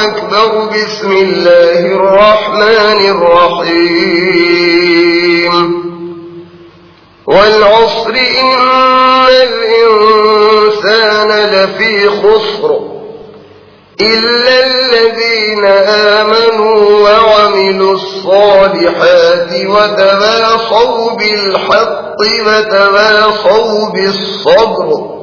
أكبر. بسم الله الرحمن الرحيم. والعصر إن الإنسان لفي خسر إلا الذين آمنوا وعملوا الصالحات وتواصوا بالحق وتواصوا بالصبر.